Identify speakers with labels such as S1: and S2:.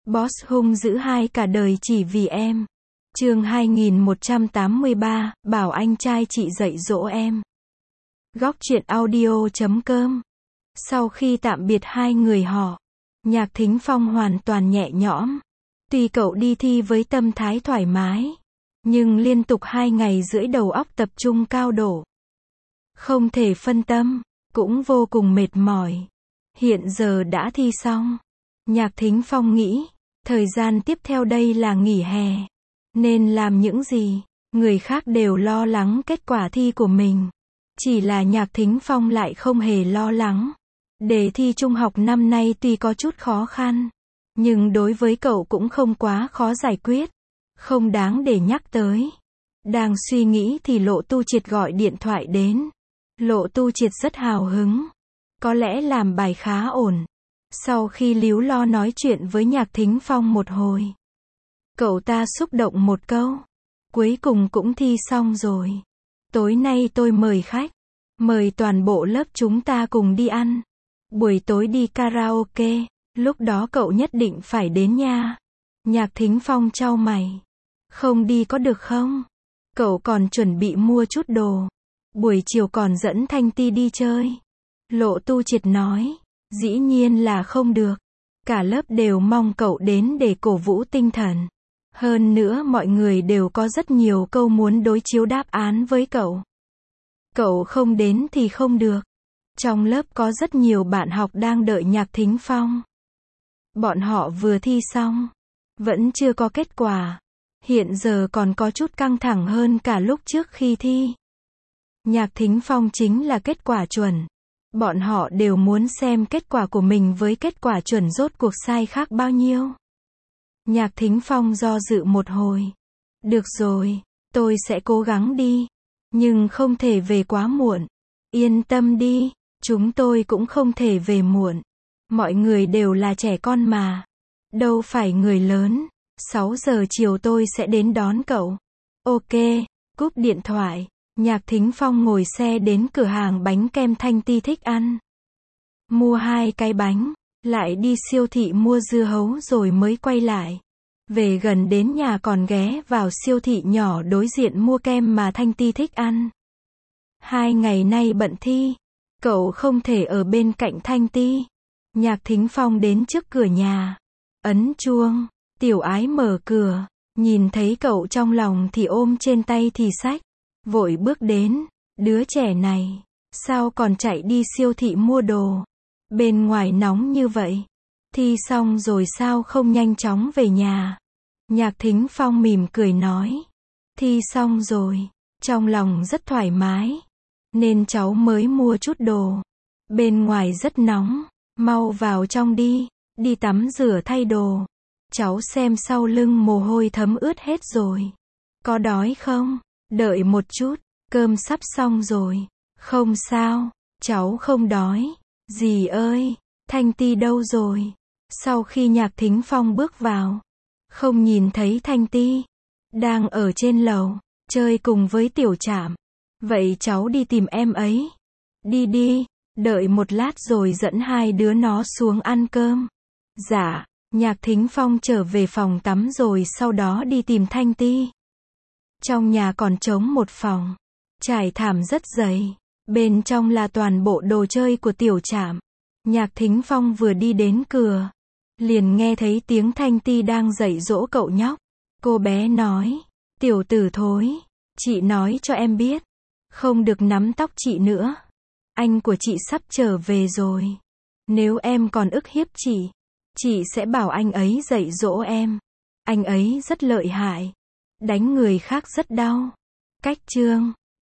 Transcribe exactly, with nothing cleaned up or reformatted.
S1: Boss hung dữ hai cả đời chỉ vì em. Chương hai nghìn một trăm tám mươi ba, bảo anh trai chị dạy dỗ em. Góc truyện audio chấm com. Sau khi tạm biệt hai người họ, Nhạc Thính Phong hoàn toàn nhẹ nhõm. Tuy cậu đi thi với tâm thái thoải mái, nhưng liên tục hai ngày rưỡi đầu óc tập trung cao độ. Không thể phân tâm, cũng vô cùng mệt mỏi. Hiện giờ đã thi xong. Nhạc Thính Phong nghĩ, thời gian tiếp theo đây là nghỉ hè. Nên làm những gì? Người khác đều lo lắng kết quả thi của mình. Chỉ là Nhạc Thính Phong lại không hề lo lắng. Đề thi trung học năm nay tuy có chút khó khăn, nhưng đối với cậu cũng không quá khó giải quyết. Không đáng để nhắc tới. Đang suy nghĩ thì Lộ Tu Triệt gọi điện thoại đến. Lộ Tu Triệt rất hào hứng. Có lẽ làm bài khá ổn. Sau khi líu lo nói chuyện với Nhạc Thính Phong một hồi, cậu ta xúc động một câu. Cuối cùng cũng thi xong rồi. Tối nay tôi mời khách. Mời toàn bộ lớp chúng ta cùng đi ăn. Buổi tối đi karaoke. Lúc đó cậu nhất định phải đến nha. Nhạc Thính Phong chau mày. Không đi có được không? Cậu còn chuẩn bị mua chút đồ. Buổi chiều còn dẫn Thanh Ti đi chơi. Lộ Tu Triệt nói. Dĩ nhiên là không được. Cả lớp đều mong cậu đến để cổ vũ tinh thần. Hơn nữa mọi người đều có rất nhiều câu muốn đối chiếu đáp án với cậu. Cậu không đến thì không được. Trong lớp có rất nhiều bạn học đang đợi Nhạc Thính Phong. Bọn họ vừa thi xong, vẫn chưa có kết quả. Hiện giờ còn có chút căng thẳng hơn cả lúc trước khi thi. Nhạc Thính Phong chính là kết quả chuẩn. Bọn họ đều muốn xem kết quả của mình với kết quả chuẩn rốt cuộc sai khác bao nhiêu. Nhạc Thính Phong do dự một hồi. Được rồi, tôi sẽ cố gắng đi. Nhưng không thể về quá muộn. Yên tâm đi, chúng tôi cũng không thể về muộn. Mọi người đều là trẻ con mà. Đâu phải người lớn. sáu giờ chiều tôi sẽ đến đón cậu. Ok, cúp điện thoại. Nhạc Thính Phong ngồi xe đến cửa hàng bánh kem Thanh Ti thích ăn. Mua hai cái bánh, lại đi siêu thị mua dưa hấu rồi mới quay lại. Về gần đến nhà còn ghé vào siêu thị nhỏ đối diện mua kem mà Thanh Ti thích ăn. Hai ngày nay bận thi, cậu không thể ở bên cạnh Thanh Ti. Nhạc Thính Phong đến trước cửa nhà, ấn chuông, Tiểu Ái mở cửa, nhìn thấy cậu trong lòng thì ôm trên tay thì xách. Vội bước đến, đứa trẻ này, sao còn chạy đi siêu thị mua đồ? Bên ngoài nóng như vậy. Thi xong rồi sao không nhanh chóng về nhà? Nhạc Thính Phong mỉm cười nói. Thi xong rồi, trong lòng rất thoải mái. Nên cháu mới mua chút đồ. Bên ngoài rất nóng, mau vào trong đi, đi tắm rửa thay đồ. Cháu xem sau lưng mồ hôi thấm ướt hết rồi. Có đói không? Đợi một chút, cơm sắp xong rồi. Không sao, cháu không đói. Dì ơi, Thanh Ti đâu rồi? Sau khi Nhạc Thính Phong bước vào, không nhìn thấy Thanh Ti. Đang ở trên lầu, chơi cùng với Tiểu Trảm. Vậy cháu đi tìm em ấy. Đi đi, đợi một lát rồi dẫn hai đứa nó xuống ăn cơm. Dạ, Nhạc Thính Phong trở về phòng tắm rồi sau đó đi tìm Thanh Ti. Trong nhà còn trống một phòng, trải thảm rất dày, bên trong là toàn bộ đồ chơi của Tiểu Trảm. Nhạc Thính Phong vừa đi đến cửa, liền nghe thấy tiếng Thanh Ti đang dạy dỗ cậu nhóc. Cô bé nói, tiểu tử thối, chị nói cho em biết, không được nắm tóc chị nữa. Anh của chị sắp trở về rồi. Nếu em còn ức hiếp chị, chị sẽ bảo anh ấy dạy dỗ em. Anh ấy rất lợi hại. Đánh người khác rất đau. Cách chương.